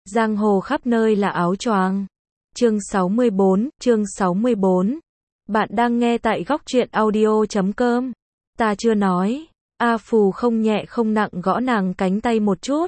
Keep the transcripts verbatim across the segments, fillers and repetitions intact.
Giang hồ khắp nơi là áo choàng. Chương sáu mươi bốn, chương sáu mươi bốn. Bạn đang nghe tại góc truyện audio chấm com. Ta chưa nói. A Phù không nhẹ không nặng gõ nàng cánh tay một chút.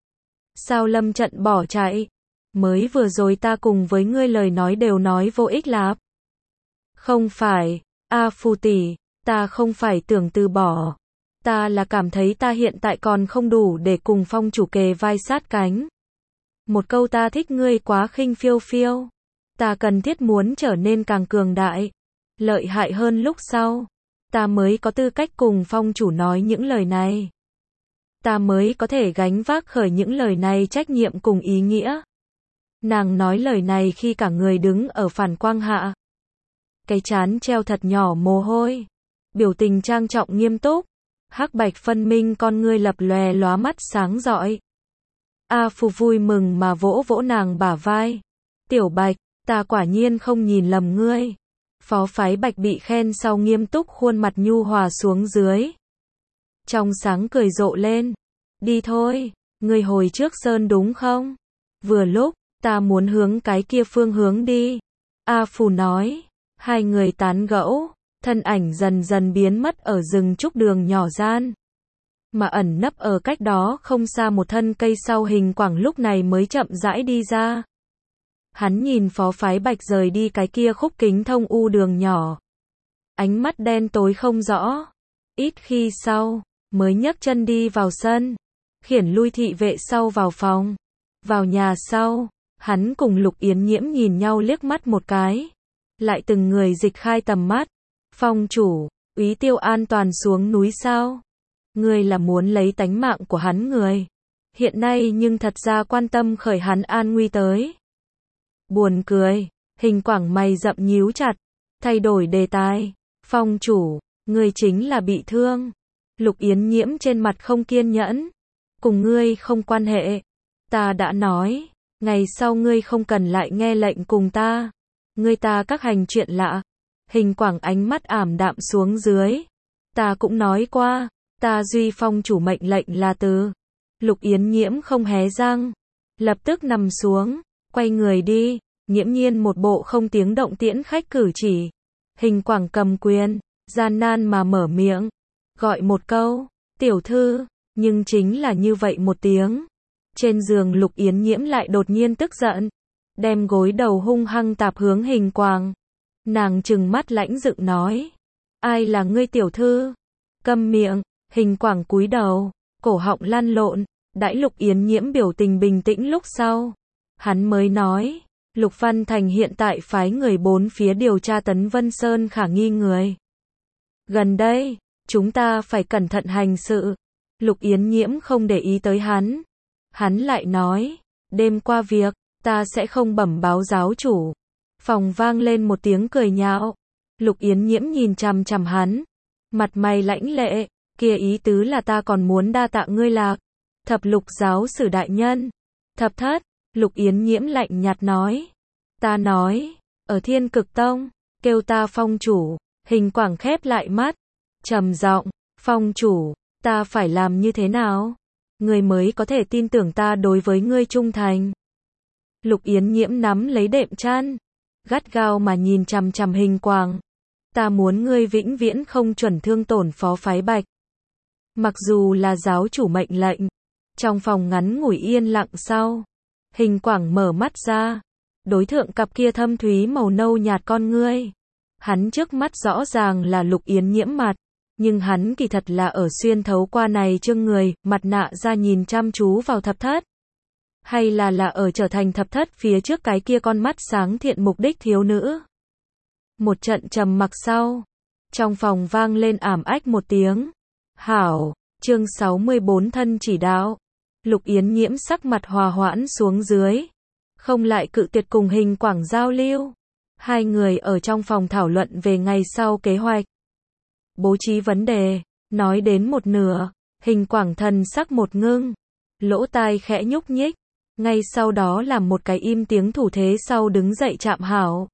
Sao lâm trận bỏ chạy? Mới vừa rồi ta cùng với ngươi lời nói đều nói vô ích lắm. Không phải, A Phù tỷ, ta không phải tưởng từ bỏ. Ta là cảm thấy ta hiện tại còn không đủ để cùng phong chủ kề vai sát cánh. Một câu ta thích ngươi quá khinh phiêu phiêu. Ta cần thiết muốn trở nên càng cường đại, lợi hại hơn lúc sau. Ta mới có tư cách cùng phong chủ nói những lời này. Ta mới có thể gánh vác khởi những lời này trách nhiệm cùng ý nghĩa. Nàng nói lời này khi cả người đứng ở phản quang hạ. Cái trán treo thật nhỏ mồ hôi. Biểu tình trang trọng nghiêm túc. Hắc bạch phân minh con ngươi lập lòe lóa mắt sáng rọi. A Phù vui mừng mà vỗ vỗ nàng bả vai. Tiểu Bạch, ta quả nhiên không nhìn lầm ngươi. Phó phái Bạch bị khen sau nghiêm túc khuôn mặt nhu hòa xuống dưới. Trong sáng cười rộ lên. Đi thôi, ngươi hồi trước sơn đúng không? Vừa lúc, ta muốn hướng cái kia phương hướng đi. A Phù nói. Hai người tán gẫu, thân ảnh dần dần biến mất ở rừng trúc đường nhỏ gian. Mà ẩn nấp ở cách đó không xa một thân cây sau hình quảng lúc này mới chậm rãi đi ra. Hắn nhìn phó phái Bạch rời đi cái kia khúc kính thông u đường nhỏ. Ánh mắt đen tối không rõ. Ít khi sau, mới nhấc chân đi vào sân. Khiển lui thị vệ sau vào phòng. Vào nhà sau, hắn cùng Lục Yến Nhiễm nhìn nhau liếc mắt một cái. Lại từng người dịch khai tầm mắt. Phong chủ, Úy Tiêu an toàn xuống núi sao? Ngươi là muốn lấy tánh mạng của hắn người. Hiện nay nhưng thật ra quan tâm khởi hắn an nguy tới. Buồn cười, hình quảng mày rậm nhíu chặt. Thay đổi đề tài. Phong chủ, ngươi chính là bị thương. Lục Yến Nhiễm trên mặt không kiên nhẫn. Cùng ngươi không quan hệ. Ta đã nói, ngày sau ngươi không cần lại nghe lệnh cùng ta. Ngươi ta các hành chuyện lạ. Hình quảng ánh mắt ảm đạm xuống dưới. Ta cũng nói qua, ta duy phong chủ mệnh lệnh là từ. Lục Yến Nhiễm không hé răng. Lập tức nằm xuống, quay người đi. Nghiễm nhiên một bộ không tiếng động tiễn khách cử chỉ. Hình quảng cầm quyền, gian nan mà mở miệng. Gọi một câu, tiểu thư, nhưng chính là như vậy một tiếng. Trên giường Lục Yến Nhiễm lại đột nhiên tức giận. Đem gối đầu hung hăng tạp hướng hình quảng. Nàng trừng mắt lãnh dựng nói. Ai là ngươi tiểu thư? Câm miệng, hình quảng cúi đầu, cổ họng lăn lộn. Đãi Lục Yến Nhiễm biểu tình bình tĩnh lúc sau. Hắn mới nói. Lục Văn Thành hiện tại phái người bốn phía điều tra Tấn Vân Sơn khả nghi người. Gần đây, chúng ta phải cẩn thận hành sự. Lục Yến Nhiễm không để ý tới hắn. Hắn lại nói. Đêm qua việc, ta sẽ không bẩm báo giáo chủ. Phòng vang lên một tiếng cười nhạo. Lục Yến Nhiễm nhìn chằm chằm hắn. Mặt mày lãnh lệ. Kia ý tứ là ta còn muốn đa tạ ngươi Lạc. Thập lục giáo sử đại nhân. Thập thất. Lục Yến Nhiễm lạnh nhạt nói. Ta nói. Ở Thiên Cực Tông. Kêu ta phong chủ. Hình quảng khép lại mắt. Trầm giọng. Phong chủ. Ta phải làm như thế nào? Ngươi mới có thể tin tưởng ta đối với ngươi trung thành. Lục Yến Nhiễm nắm lấy đệm chăn. Gắt gao mà nhìn chằm chằm hình quảng. Ta muốn ngươi vĩnh viễn không chuẩn thương tổn phó phái Bạch. Mặc dù là giáo chủ mệnh lệnh. Trong phòng ngắn ngủi yên lặng sau. Hình quảng mở mắt ra. Đối thượng cặp kia thâm thúy màu nâu nhạt con ngươi. Hắn trước mắt rõ ràng là Lục Yến Nhiễm mặt. Nhưng hắn kỳ thật là ở xuyên thấu qua này trương người, mặt nạ ra nhìn chăm chú vào thập thất. Hay là là ở trở thành thập thất phía trước cái kia con mắt sáng thiện mục đích thiếu nữ. Một trận trầm mặc sau. Trong phòng vang lên ảm ách một tiếng. Hảo, chương sáu mươi bốn thân chỉ đạo. Lục Yến Nhiễm sắc mặt hòa hoãn xuống dưới. Không lại cự tuyệt cùng hình quảng giao lưu. Hai người ở trong phòng thảo luận về ngày sau kế hoạch. Bố trí vấn đề. Nói đến một nửa. Hình quảng thần sắc một ngưng. Lỗ tai khẽ nhúc nhích. Ngay sau đó làm một cái im tiếng thủ thế sau đứng dậy chạm hảo.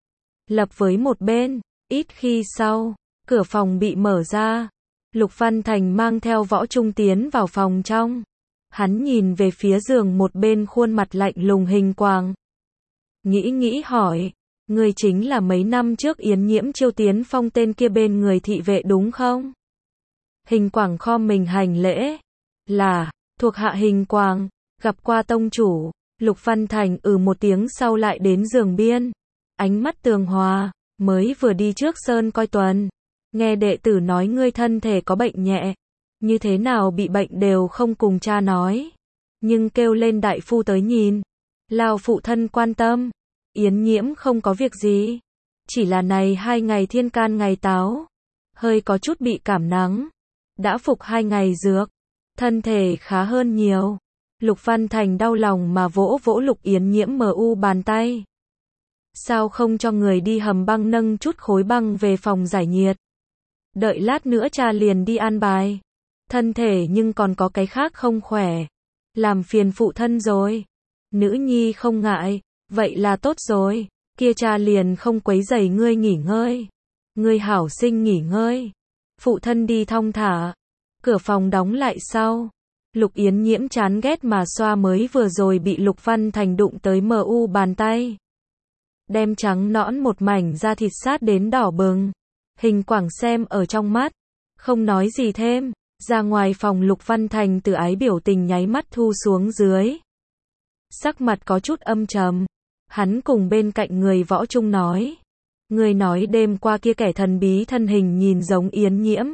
Lập với một bên, ít khi sau, cửa phòng bị mở ra. Lục Văn Thành mang theo Võ Trung tiến vào phòng trong. Hắn nhìn về phía giường một bên khuôn mặt lạnh lùng Hình Quảng. Nghĩ nghĩ hỏi, ngươi chính là mấy năm trước Yến Nhiễm chiêu Tiến Phong tên kia bên người thị vệ đúng không? Hình Quảng khom mình hành lễ. Là, thuộc hạ Hình Quảng, gặp qua tông chủ. Lục Văn Thành ừ một tiếng sau lại đến giường biên. Ánh mắt tường hòa, mới vừa đi trước sơn coi tuần. Nghe đệ tử nói ngươi thân thể có bệnh nhẹ. Như thế nào bị bệnh đều không cùng cha nói. Nhưng kêu lên đại phu tới nhìn. Lao phụ thân quan tâm. Yến Nhiễm không có việc gì. Chỉ là này hai ngày thiên can ngày táo. Hơi có chút bị cảm nắng. Đã phục hai ngày dược. Thân thể khá hơn nhiều. Lục Văn Thành đau lòng mà vỗ vỗ Lục Yến Nhiễm mờ u bàn tay. Sao không cho người đi hầm băng nâng chút khối băng về phòng giải nhiệt. Đợi lát nữa cha liền đi an bài. Thân thể nhưng còn có cái khác không khỏe. Làm phiền phụ thân rồi. Nữ nhi không ngại. Vậy là tốt rồi. Kia cha liền không quấy rầy ngươi nghỉ ngơi. Ngươi hảo sinh nghỉ ngơi. Phụ thân đi thong thả. Cửa phòng đóng lại sau. Lục Yến Nhiễm chán ghét mà xoa mới vừa rồi bị Lục Văn Thành đụng tới mờ u bàn tay. Đem trắng nõn một mảnh da thịt sát đến đỏ bừng. Hình Quảng xem ở trong mắt. Không nói gì thêm. Ra ngoài phòng Lục Văn Thành từ ái biểu tình nháy mắt thu xuống dưới. Sắc mặt có chút âm trầm. Hắn cùng bên cạnh người Võ Trung nói. Người nói đêm qua kia kẻ thần bí thân hình nhìn giống Yến Nhiễm.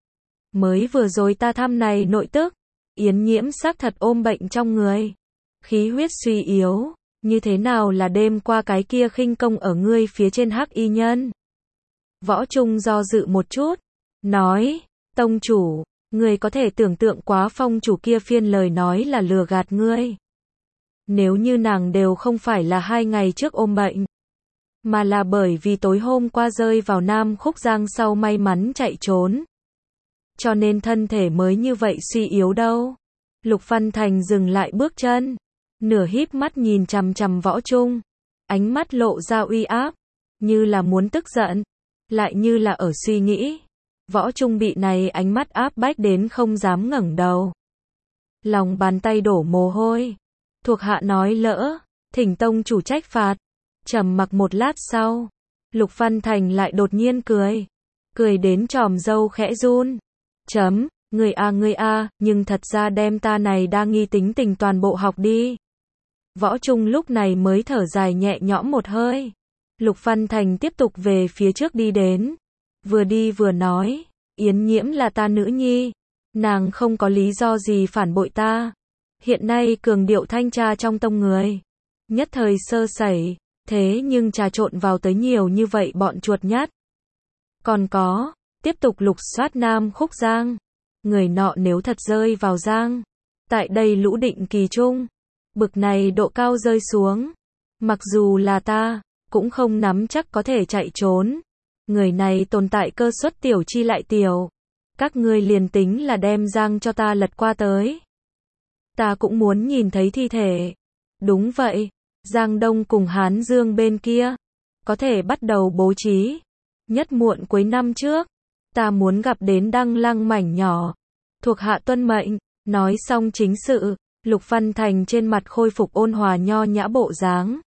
Mới vừa rồi ta thăm này nội tức. Yến Nhiễm xác thật ôm bệnh trong người. Khí huyết suy yếu. Như thế nào là đêm qua cái kia khinh công ở ngươi phía trên hắc y nhân? Võ Trung do dự một chút. Nói. Tông chủ. Ngươi có thể tưởng tượng quá phong chủ kia phiên lời nói là lừa gạt ngươi. Nếu như nàng đều không phải là hai ngày trước ôm bệnh. Mà là bởi vì tối hôm qua rơi vào Nam Khúc Giang sau may mắn chạy trốn. Cho nên thân thể mới như vậy suy yếu đâu. Lục Văn Thành dừng lại bước chân. Nửa híp mắt nhìn chằm chằm Võ Trung. Ánh mắt lộ ra uy áp. Như là muốn tức giận. Lại như là ở suy nghĩ. Võ Trung bị này ánh mắt áp bách đến không dám ngẩng đầu. Lòng bàn tay đổ mồ hôi. Thuộc hạ nói lỡ. Thỉnh tông chủ trách phạt. Trầm mặc một lát sau. Lục Văn Thành lại đột nhiên cười. Cười đến tròm râu khẽ run. Chấm. Người a người a, nhưng thật ra đem ta này đa nghi tính tình toàn bộ học đi. Võ Trung lúc này mới thở dài nhẹ nhõm một hơi. Lục Văn Thành tiếp tục về phía trước đi đến. Vừa đi vừa nói, Yến Nhiễm là ta nữ nhi. Nàng không có lý do gì phản bội ta. Hiện nay cường điệu thanh tra trong tông người. Nhất thời sơ sẩy, thế nhưng trà trộn vào tới nhiều như vậy bọn chuột nhắt. Còn có, tiếp tục lục soát Nam Khúc Giang. Người nọ nếu thật rơi vào giang. Tại đây lũ định kỳ trung. Bực này độ cao rơi xuống. Mặc dù là ta, cũng không nắm chắc có thể chạy trốn. Người này tồn tại cơ suất tiểu chi lại tiểu. Các ngươi liền tính là đem giang cho ta lật qua tới. Ta cũng muốn nhìn thấy thi thể. Đúng vậy. Giang Đông cùng Hán Dương bên kia. Có thể bắt đầu bố trí. Nhất muộn cuối năm trước. Ta muốn gặp đến Đăng Lăng mảnh nhỏ. Thuộc hạ tuân mệnh. Nói xong chính sự. Lục Văn Thành trên mặt khôi phục ôn hòa nho nhã bộ dáng.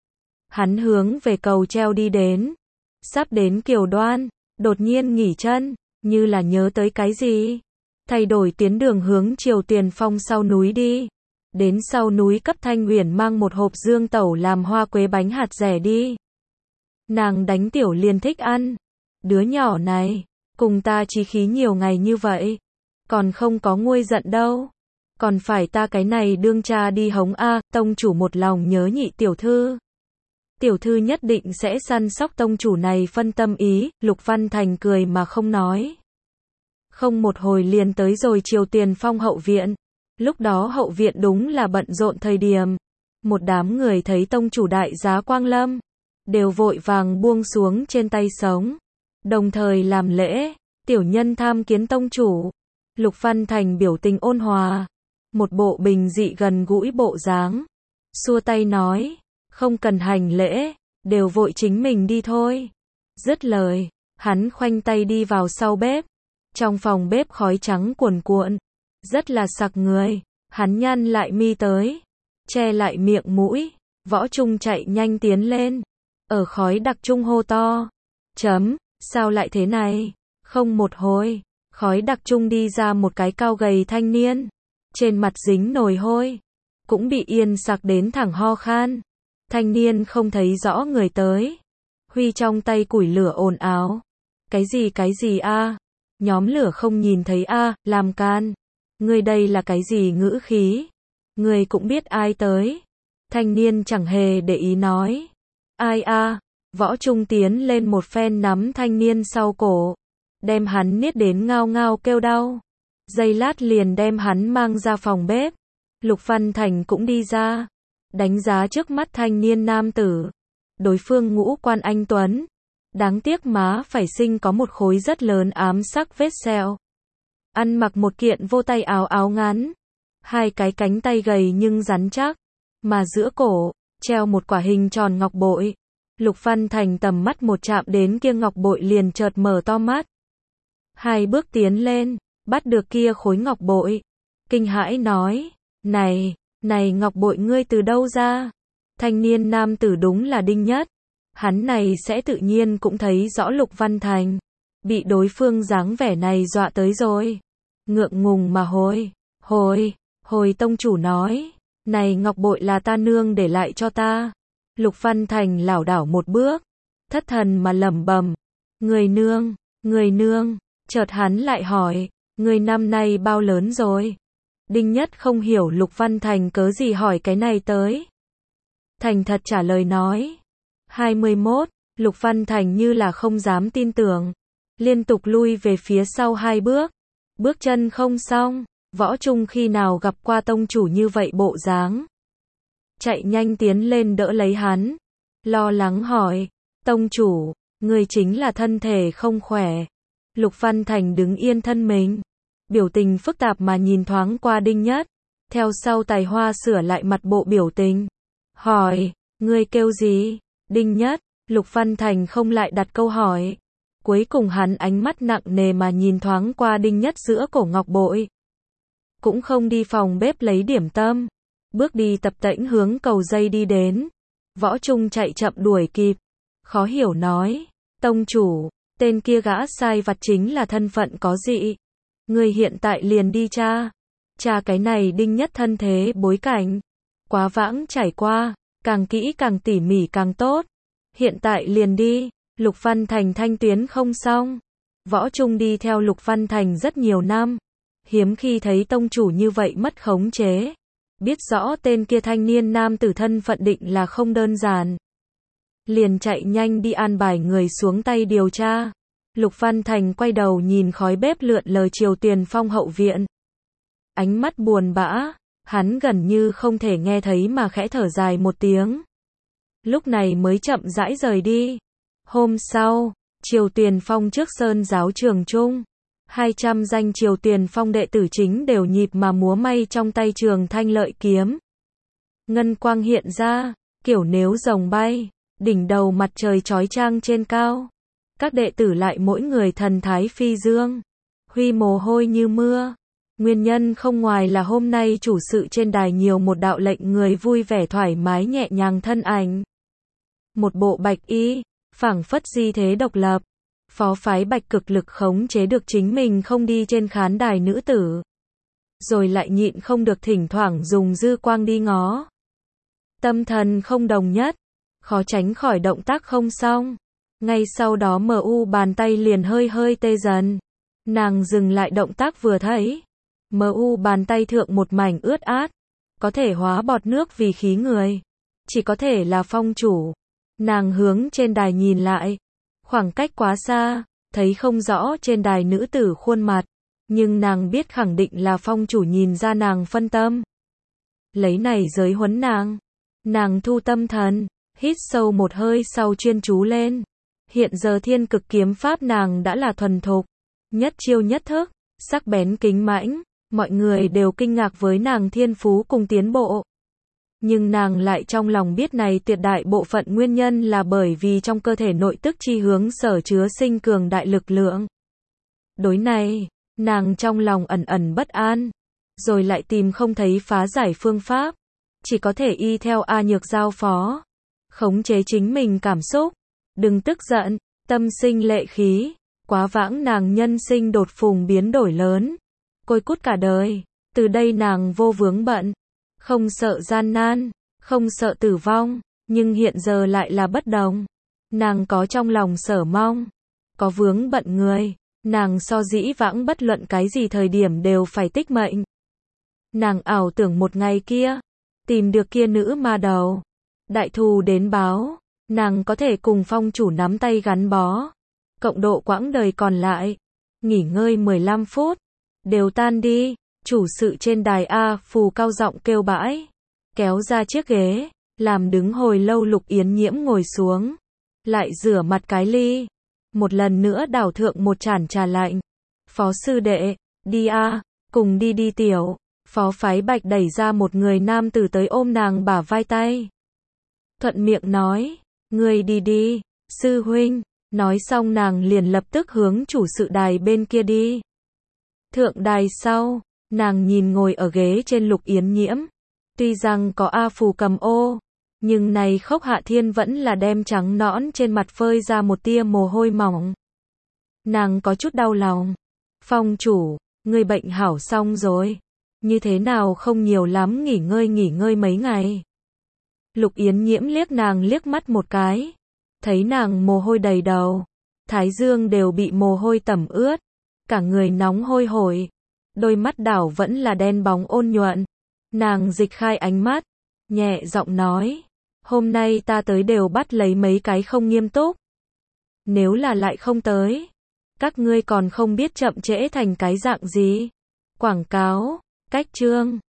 Hắn hướng về cầu treo đi đến. Sắp đến Kiều Đoan. Đột nhiên nghỉ chân. Như là nhớ tới cái gì. Thay đổi tuyến đường hướng Triều Tiền Phong sau núi đi. Đến sau núi cấp Thanh Uyển mang một hộp dương tẩu làm hoa quế bánh hạt rẻ đi. Nàng đánh tiểu liền thích ăn. Đứa nhỏ này. Cùng ta chí khí nhiều ngày như vậy. Còn không có nguôi giận đâu. Còn phải ta cái này đương cha đi hống a, tông chủ một lòng nhớ nhị tiểu thư. Tiểu thư nhất định sẽ săn sóc tông chủ này phân tâm ý, Lục Văn Thành cười mà không nói. Không một hồi liền tới rồi Triều Tiền Phong hậu viện. Lúc đó hậu viện đúng là bận rộn thời điểm. Một đám người thấy tông chủ đại giá Quang Lâm. Đều vội vàng buông xuống trên tay sống. Đồng thời làm lễ, tiểu nhân tham kiến tông chủ. Lục Văn Thành biểu tình ôn hòa. Một bộ bình dị gần gũi bộ dáng. Xua tay nói, không cần hành lễ, đều vội chính mình đi thôi. Dứt lời, hắn khoanh tay đi vào sau bếp. Trong phòng bếp khói trắng cuồn cuộn, rất là sặc người. Hắn nhăn lại mi tới, che lại miệng mũi, Võ Trung chạy nhanh tiến lên, ở khói đặc trung hô to. Chấm, sao lại thế này? Không một hồi, khói đặc trung đi ra một cái cao gầy thanh niên, trên mặt dính nồi hôi, cũng bị yên sặc đến thẳng ho khan. Thanh niên không thấy rõ người tới, huy trong tay củi lửa ồn ào. Cái gì cái gì a? Nhóm lửa không nhìn thấy a, làm can. Người đây là cái gì ngữ khí? Người cũng biết ai tới. Thanh niên chẳng hề để ý nói. Ai a? Võ Trung tiến lên một phen nắm thanh niên sau cổ, đem hắn niết đến ngao ngao kêu đau. Giây lát liền đem hắn mang ra phòng bếp. Lục Văn Thành cũng đi ra, đánh giá trước mắt thanh niên nam tử. Đối phương ngũ quan anh tuấn, đáng tiếc má phải sinh có một khối rất lớn ám sắc vết sẹo. Ăn mặc một kiện vô tay áo áo ngắn, hai cái cánh tay gầy nhưng rắn chắc, mà giữa cổ treo một quả hình tròn ngọc bội. Lục Văn Thành tầm mắt một chạm đến kia ngọc bội liền chợt mở to mắt. Hai bước tiến lên, bắt được kia khối ngọc bội, kinh hãi nói: "Này, này ngọc bội ngươi từ đâu ra?" Thanh niên nam tử đúng là Đinh Nhất. Hắn này sẽ tự nhiên cũng thấy rõ Lục Văn Thành, bị đối phương dáng vẻ này dọa tới rồi. Ngượng ngùng mà hồi, hồi, hồi tông chủ nói, này ngọc bội là ta nương để lại cho ta. Lục Văn Thành lảo đảo một bước, thất thần mà lẩm bẩm, người nương, người nương, chợt hắn lại hỏi, người năm nay bao lớn rồi? Đinh Nhất không hiểu Lục Văn Thành cớ gì hỏi cái này tới. Thành thật trả lời nói, hai mươi mốt, Lục Văn Thành như là không dám tin tưởng, liên tục lui về phía sau hai bước, bước chân không xong. Võ Trung khi nào gặp qua tông chủ như vậy bộ dáng. Chạy nhanh tiến lên đỡ lấy hắn, lo lắng hỏi, tông chủ, người chính là thân thể không khỏe. Lục Văn Thành đứng yên thân mình, biểu tình phức tạp mà nhìn thoáng qua Đinh Nhất, theo sau Tài Hoa sửa lại mặt bộ biểu tình, hỏi, ngươi kêu gì? Đinh Nhất. Lục Văn Thành không lại đặt câu hỏi, cuối cùng hắn ánh mắt nặng nề mà nhìn thoáng qua Đinh Nhất giữa cổ ngọc bội, cũng không đi phòng bếp lấy điểm tâm, bước đi tập tễnh hướng cầu dây đi đến. Võ Trung chạy chậm đuổi kịp, khó hiểu nói, tông chủ, tên kia gã sai vặt chính là thân phận có dị, người hiện tại liền đi tra, tra cái này Đinh Nhất thân thế bối cảnh, quá vãng trải qua, càng kỹ càng tỉ mỉ càng tốt, hiện tại liền đi. Lục Văn Thành thanh tuyến không xong, Võ Trung đi theo Lục Văn Thành rất nhiều năm, hiếm khi thấy tông chủ như vậy mất khống chế, biết rõ tên kia thanh niên nam tử thân phận định là không đơn giản, liền chạy nhanh đi an bài người xuống tay điều tra. Lục Văn Thành quay đầu nhìn khói bếp lượn lờ Triều Tuyền Phong hậu viện, ánh mắt buồn bã, hắn gần như không thể nghe thấy mà khẽ thở dài một tiếng, lúc này mới chậm rãi rời đi. Hôm sau, Triều Tuyền Phong trước Sơn giáo trường trung, hai trăm danh Triều Tuyền Phong đệ tử chính đều nhịp mà múa may trong tay trường thanh lợi kiếm. Ngân quang hiện ra, kiểu nếu rồng bay, đỉnh đầu mặt trời chói chang trên cao. Các đệ tử lại mỗi người thần thái phi dương, huy mồ hôi như mưa. Nguyên nhân không ngoài là hôm nay chủ sự trên đài nhiều một đạo lệnh người vui vẻ thoải mái nhẹ nhàng thân ảnh. Một bộ bạch y, phảng phất di thế độc lập, phó phái bạch cực lực khống chế được chính mình không đi trên khán đài nữ tử, rồi lại nhịn không được thỉnh thoảng dùng dư quang đi ngó. Tâm thần không đồng nhất, khó tránh khỏi động tác không xong. Ngay sau đó em u bàn tay liền hơi hơi tê dần. Nàng dừng lại động tác vừa thấy, em u bàn tay thượng một mảnh ướt át, có thể hóa bọt nước vì khí người, chỉ có thể là phong chủ. Nàng hướng trên đài nhìn lại, khoảng cách quá xa, thấy không rõ trên đài nữ tử khuôn mặt, nhưng nàng biết khẳng định là phong chủ nhìn ra nàng phân tâm, lấy này giới huấn nàng. Nàng thu tâm thần, hít sâu một hơi sau chuyên chú lên. Hiện giờ thiên cực kiếm pháp nàng đã là thuần thục, nhất chiêu nhất thức, sắc bén kính mãnh, mọi người đều kinh ngạc với nàng thiên phú cùng tiến bộ. Nhưng nàng lại trong lòng biết này tuyệt đại bộ phận nguyên nhân là bởi vì trong cơ thể nội tức chi hướng sở chứa sinh cường đại lực lượng. Đối này, nàng trong lòng ẩn ẩn bất an, rồi lại tìm không thấy phá giải phương pháp. Chỉ có thể y theo A Nhược giao phó. Khống chế chính mình cảm xúc. Đừng tức giận, tâm sinh lệ khí. Quá vãng nàng nhân sinh đột phùng biến đổi lớn. Côi cút cả đời. Từ đây nàng vô vướng bận. Không sợ gian nan, không sợ tử vong. Nhưng hiện giờ lại là bất đồng. Nàng có trong lòng sở mong. Có vướng bận người. Nàng so dĩ vãng bất luận cái gì thời điểm đều phải tích mệnh. Nàng ảo tưởng một ngày kia. Tìm được kia nữ ma đầu. Đại thù đến báo. Nàng có thể cùng phong chủ nắm tay gắn bó. Cộng độ quãng đời còn lại. Nghỉ ngơi mười lăm phút. Đều tan đi. Chủ sự trên đài A Phù cao giọng kêu bãi. Kéo ra chiếc ghế. Làm đứng hồi lâu Lục Yến Nhiễm ngồi xuống. Lại rửa mặt cái ly. Một lần nữa đảo thượng một chản trà lạnh. Phó sư đệ, đi a, cùng đi đi tiểu. Phó Phái Bạch đẩy ra một người nam tử tới ôm nàng bả vai tay. Thuận miệng nói, ngươi đi đi, sư huynh. Nói xong nàng liền lập tức hướng chủ sự đài bên kia đi. Thượng đài sau, nàng nhìn ngồi ở ghế trên Lục Yến Nhiễm. Tuy rằng có A Phù cầm ô, nhưng này Khốc Hạ Thiên vẫn là đem trắng nõn trên mặt phơi ra một tia mồ hôi mỏng. Nàng có chút đau lòng. Phong chủ, ngươi bệnh hảo xong rồi. Như thế nào không nhiều lắm nghỉ ngơi nghỉ ngơi mấy ngày. Lục Yến Nhiễm liếc nàng liếc mắt một cái. Thấy nàng mồ hôi đầy đầu. Thái dương đều bị mồ hôi tẩm ướt. Cả người nóng hôi hổi. Đôi mắt đảo vẫn là đen bóng ôn nhuận. Nàng dịch khai ánh mắt. Nhẹ giọng nói. Hôm nay ta tới đều bắt lấy mấy cái không nghiêm túc. Nếu là lại không tới. Các ngươi còn không biết chậm trễ thành cái dạng gì. Quảng cáo. Cách chương.